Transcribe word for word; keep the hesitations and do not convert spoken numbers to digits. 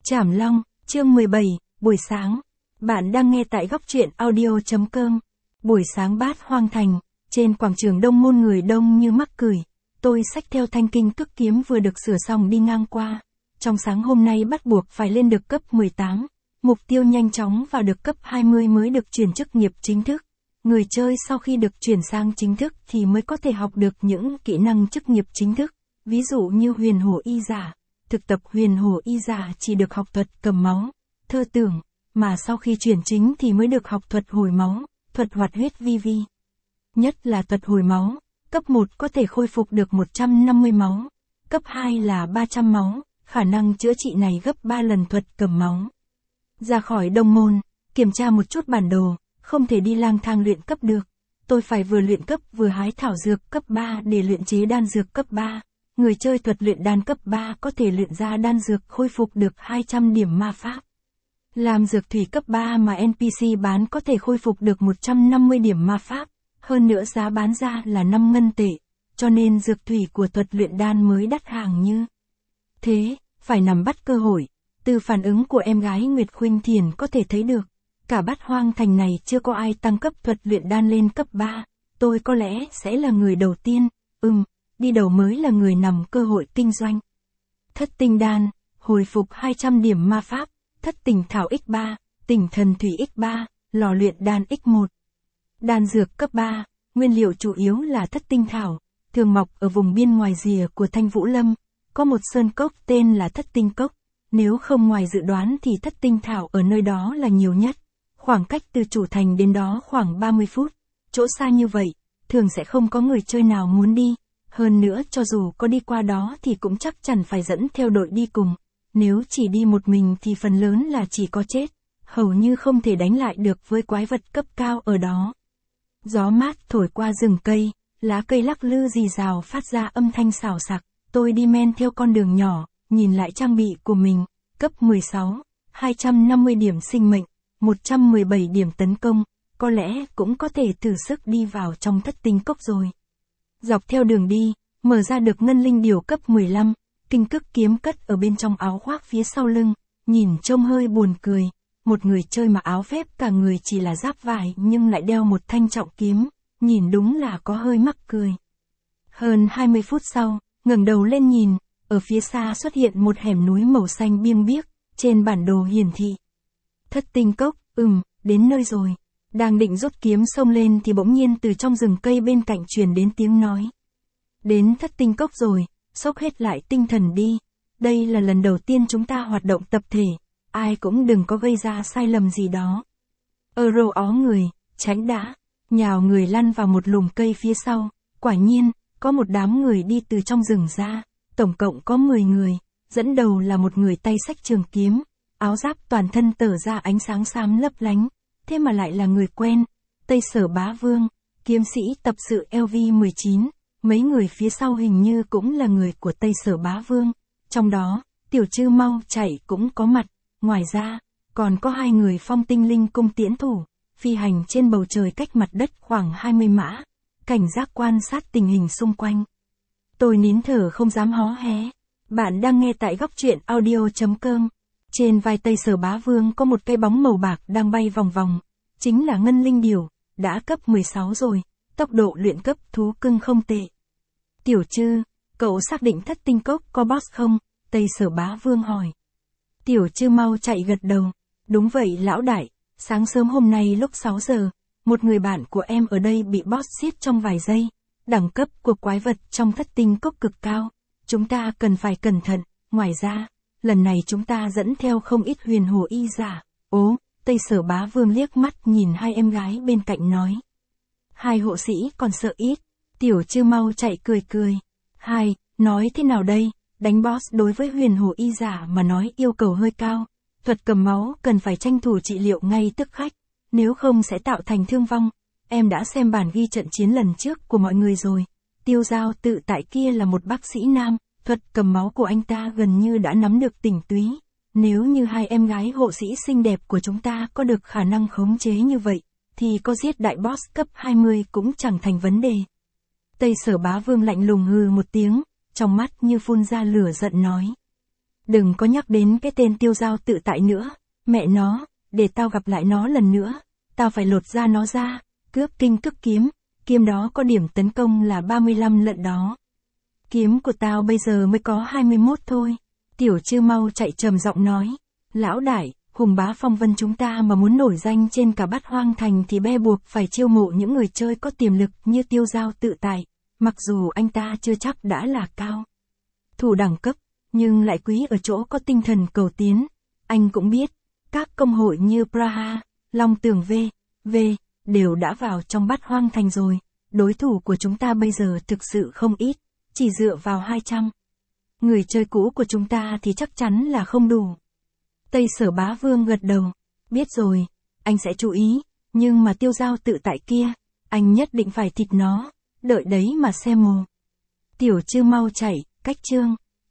Trảm Long, chương mười bảy, buổi sáng. Bạn đang nghe tại góc truyện audio chấm com. Buổi sáng Bát Hoang Thành, trên quảng trường đông môn người đông như mắc cười. Tôi xách theo thanh kinh cức kiếm vừa được sửa xong đi ngang qua. Trong sáng hôm nay bắt buộc phải lên được cấp mười tám. Mục tiêu nhanh chóng vào được cấp hai mươi mới được chuyển chức nghiệp chính thức. Người chơi sau khi được chuyển sang chính thức thì mới có thể học được những kỹ năng chức nghiệp chính thức. Ví dụ như huyền hổ y giả. Thực tập huyền hổ y giả chỉ được học thuật cầm máu, thơ tưởng, mà sau khi chuyển chính thì mới được học thuật hồi máu, thuật hoạt huyết vi vi. Nhất là thuật hồi máu, cấp một có thể khôi phục được một trăm năm mươi máu, cấp hai là ba trăm máu, khả năng chữa trị này gấp ba lần thuật cầm máu. Ra khỏi đông môn, kiểm tra một chút bản đồ, không thể đi lang thang luyện cấp được. Tôi phải vừa luyện cấp vừa hái thảo dược cấp ba để luyện chế đan dược cấp ba. Người chơi thuật luyện đan cấp ba có thể luyện ra đan dược khôi phục được hai trăm điểm ma pháp. Làm dược thủy cấp ba mà en pê xê bán có thể khôi phục được một trăm năm mươi điểm ma pháp, hơn nữa giá bán ra là năm ngân tệ, cho nên dược thủy của thuật luyện đan mới đắt hàng như thế, phải nắm bắt cơ hội. Từ phản ứng của em gái Nguyệt Khuynh Thiền có thể thấy được, cả Bát Hoang Thành này chưa có ai tăng cấp thuật luyện đan lên cấp ba, tôi có lẽ sẽ là người đầu tiên, ừm. Đi đầu mới là người nằm cơ hội kinh doanh. Thất tinh đan, hồi phục hai trăm điểm ma pháp, thất tình thảo x ba, tình thần thủy x ba, lò luyện đan x một. Đan dược cấp ba, nguyên liệu chủ yếu là thất tinh thảo, thường mọc ở vùng biên ngoài rìa của Thanh Vũ Lâm, có một sơn cốc tên là thất tinh cốc, nếu không ngoài dự đoán thì thất tinh thảo ở nơi đó là nhiều nhất, khoảng cách từ chủ thành đến đó khoảng ba mươi phút, chỗ xa như vậy, thường sẽ không có người chơi nào muốn đi. Hơn nữa cho dù có đi qua đó thì cũng chắc chắn phải dẫn theo đội đi cùng. Nếu chỉ đi một mình thì phần lớn là chỉ có chết. Hầu như không thể đánh lại được với quái vật cấp cao ở đó. Gió mát thổi qua rừng cây, lá cây lắc lư rì rào phát ra âm thanh xào xạc. Tôi đi men theo con đường nhỏ, nhìn lại trang bị của mình. Cấp mười sáu, hai trăm năm mươi điểm sinh mệnh, một trăm mười bảy điểm tấn công. Có lẽ cũng có thể thử sức đi vào trong thất tinh cốc rồi. Dọc theo đường đi, mở ra được ngân linh điểu cấp mười lăm, kinh cức kiếm cất ở bên trong áo khoác phía sau lưng, nhìn trông hơi buồn cười, một người chơi mặc áo phép cả người chỉ là giáp vải nhưng lại đeo một thanh trọng kiếm, nhìn đúng là có hơi mắc cười. Hơn hai mươi phút sau, ngẩng đầu lên nhìn, ở phía xa xuất hiện một hẻm núi màu xanh biêng biếc, trên bản đồ hiển thị. Thất tinh cốc, ừm, đến nơi rồi. Đang định rút kiếm xông lên thì bỗng nhiên từ trong rừng cây bên cạnh truyền đến tiếng nói. Đến thất tinh cốc rồi, xốc hết lại tinh thần đi. Đây là lần đầu tiên chúng ta hoạt động tập thể, ai cũng đừng có gây ra sai lầm gì đó. Euro ó người, tránh đã, nhào người lăn vào một lùm cây phía sau. Quả nhiên, có một đám người đi từ trong rừng ra, tổng cộng có mười người, dẫn đầu là một người tay xách trường kiếm, áo giáp toàn thân tở ra ánh sáng xám lấp lánh. Thế mà lại là người quen, Tây Sở Bá Vương, kiếm sĩ tập sự L V mười chín, mấy người phía sau hình như cũng là người của Tây Sở Bá Vương, trong đó, Tiểu Trư Mau Chạy cũng có mặt, ngoài ra, còn có hai người phong tinh linh cung tiễn thủ, phi hành trên bầu trời cách mặt đất khoảng hai mươi mã, cảnh giác quan sát tình hình xung quanh. Tôi nín thở không dám hó hé, bạn đang nghe tại góc truyện audio chấm com. Trên vai Tây Sở Bá Vương có một cây bóng màu bạc đang bay vòng vòng, chính là ngân linh điểu, đã cấp mười sáu rồi, tốc độ luyện cấp thú cưng không tệ. Tiểu Trư, cậu xác định thất tinh cốc có boss không? Tây Sở Bá Vương hỏi. Tiểu Trư Mau Chạy gật đầu, đúng vậy lão đại, sáng sớm hôm nay lúc sáu giờ, một người bạn của em ở đây bị boss giết trong vài giây, đẳng cấp của quái vật trong thất tinh cốc cực cao, chúng ta cần phải cẩn thận, ngoài ra. Lần này chúng ta dẫn theo không ít huyền hồ y giả. Ố, Tây Sở Bá Vương liếc mắt nhìn hai em gái bên cạnh nói. Hai hộ sĩ còn sợ ít. Tiểu Trư Mau Chạy cười cười. Hai, nói thế nào đây, đánh boss đối với huyền hồ y giả mà nói yêu cầu hơi cao. Thuật cầm máu cần phải tranh thủ trị liệu ngay tức khắc, nếu không sẽ tạo thành thương vong. Em đã xem bản ghi trận chiến lần trước của mọi người rồi. Tiêu Giao Tự Tại kia là một bác sĩ nam. Thuật cầm máu của anh ta gần như đã nắm được tinh túy. Nếu như hai em gái hộ sĩ xinh đẹp của chúng ta có được khả năng khống chế như vậy, thì có giết đại boss cấp hai mươi cũng chẳng thành vấn đề. Tây Sở Bá Vương lạnh lùng hừ một tiếng, trong mắt như phun ra lửa giận nói. Đừng có nhắc đến cái tên tiêu dao tự tại nữa, mẹ nó, để tao gặp lại nó lần nữa, tao phải lột da nó ra, cướp kinh cướp kiếm, kiếm đó có điểm tấn công là ba mươi lăm lận đó. Kiếm của tao bây giờ mới có hai mươi mốt thôi. Tiểu Trư Mau Chạy trầm giọng nói, lão đại, hùng bá phong vân chúng ta mà muốn nổi danh trên cả Bát Hoang Thành thì be buộc phải chiêu mộ những người chơi có tiềm lực như tiêu dao tự tại, mặc dù anh ta chưa chắc đã là cao thủ đẳng cấp, nhưng lại quý ở chỗ có tinh thần cầu tiến. Anh cũng biết, các công hội như Praha, Long Tường V, V, đều đã vào trong Bát Hoang Thành rồi, đối thủ của chúng ta bây giờ thực sự không ít, chỉ dựa vào hai trăm người chơi cũ của chúng ta thì chắc chắn là không đủ. Tây Sở Bá Vương gật đầu, biết rồi, anh sẽ chú ý, nhưng mà tiêu dao tự tại kia, anh nhất định phải thịt nó, đợi đấy mà xem mồ. Tiểu Trư Mau Chạy, cách chương.